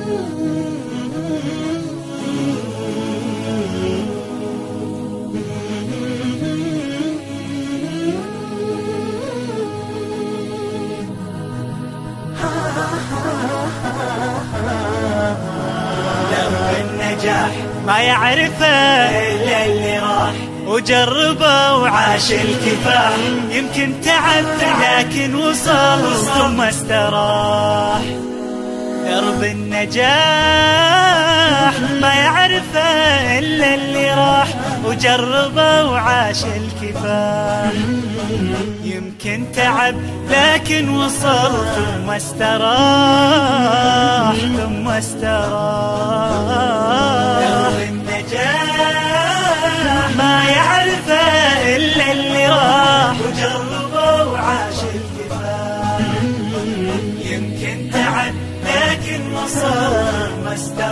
النجاح ما يعرفه إلا اللي راح وجربه وعاش الكفاح. يمكن تعب لكن وصل ثم استراح. درب النجاح ما يعرفه إلا اللي راح وجربه وعاش الكفاح. يمكن تعب لكن وصل ثم استراح ثم استراح. درب النجاح ما يعرفه إلا اللي راح وجربه وعاش الكفاح. يمكن تعب لكن وصل ثم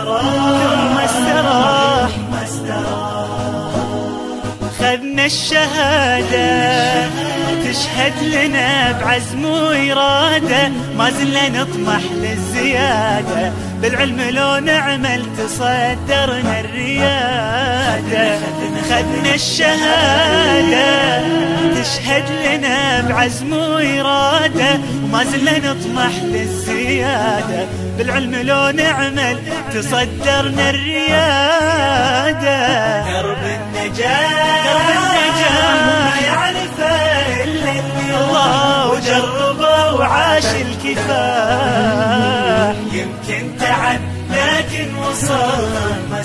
استراح ثم استراح. خذنا الشهادة تشهد لنا بعزم وإرادة، ما زلنا نطمح للزيادة، بالعلم لو نعمل تصدرنا الريادة. خذنا الشهادة تشهد لنا بعزم وإرادة، وما زلنا نطمح للزيادة، بالعلم لو نعمل تصدرنا الريادة. درب النجاح ما يعرفه إلا اللي الله وجربه وعاش الكفاح. يمكن تعب لكن وصل ما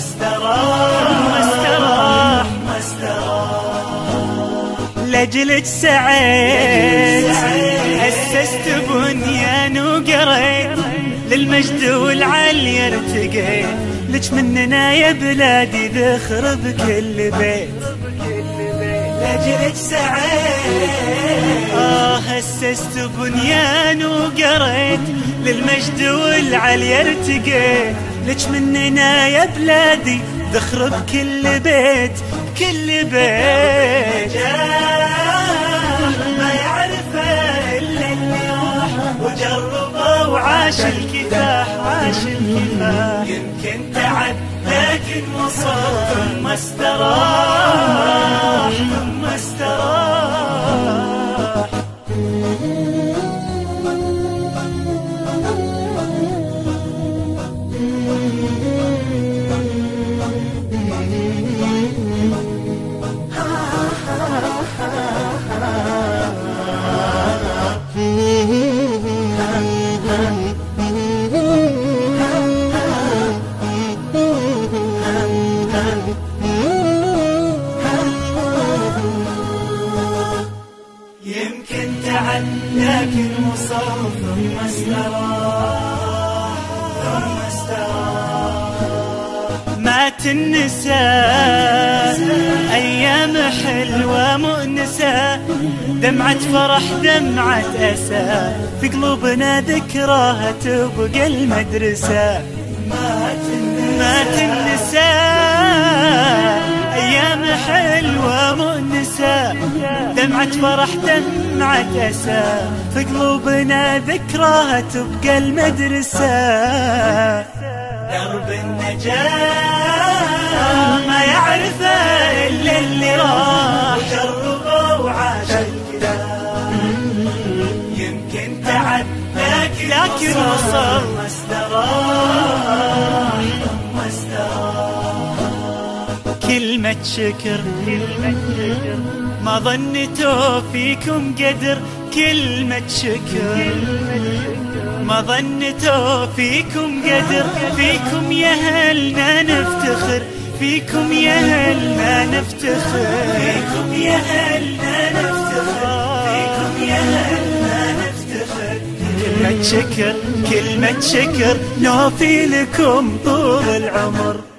استراح ما استراح. لجلك سعيت أسست بنيان وقريت، للمجد والعلي ارتقيت، لك مننا يا بلادي ذخر بكل بيت. لجلك سعيت أسست بنيان وقريت، للمجد والعلي ارتقيت، لك مننا يا بلادي ذخر بكل بيت كل بيت. ما يعرفه إلا اللي راح وجربه وعاش الكفاح عاش الكفاح. يمكن تعب لكن وصل ثم استراح ثم استراح. يمكن تعب لكن وصل ثم استراح ثم استراح. ما تنسى أيام حلوة مؤنسة، دمعة فرح دمعة أسى، في قلوبنا ذكراها تبقى المدرسة. ما تنسى أيام حلوة مؤنسة، دمعة فرح دمعة أسى، في قلوبنا ذكراها تبقى المدرسة. درب النجاح ما يعرفه إلا اللي راح جربه وعاش الكفاح. يمكن تعب لكن وصل ما استراح ثم استراح. كلمة شكر ما ظنيتوا فيكم قدر، كلمة شكر ما ظنيتوا فيكم قدر، فيكم يا هلنا نفتخر، فيكم يا هلنا نفتخر، فيكم يا هلنا نفتخر، فيكم يا هلنا نفتخر. كلمة شكر كلمة شكر نوفي لكم طول العمر.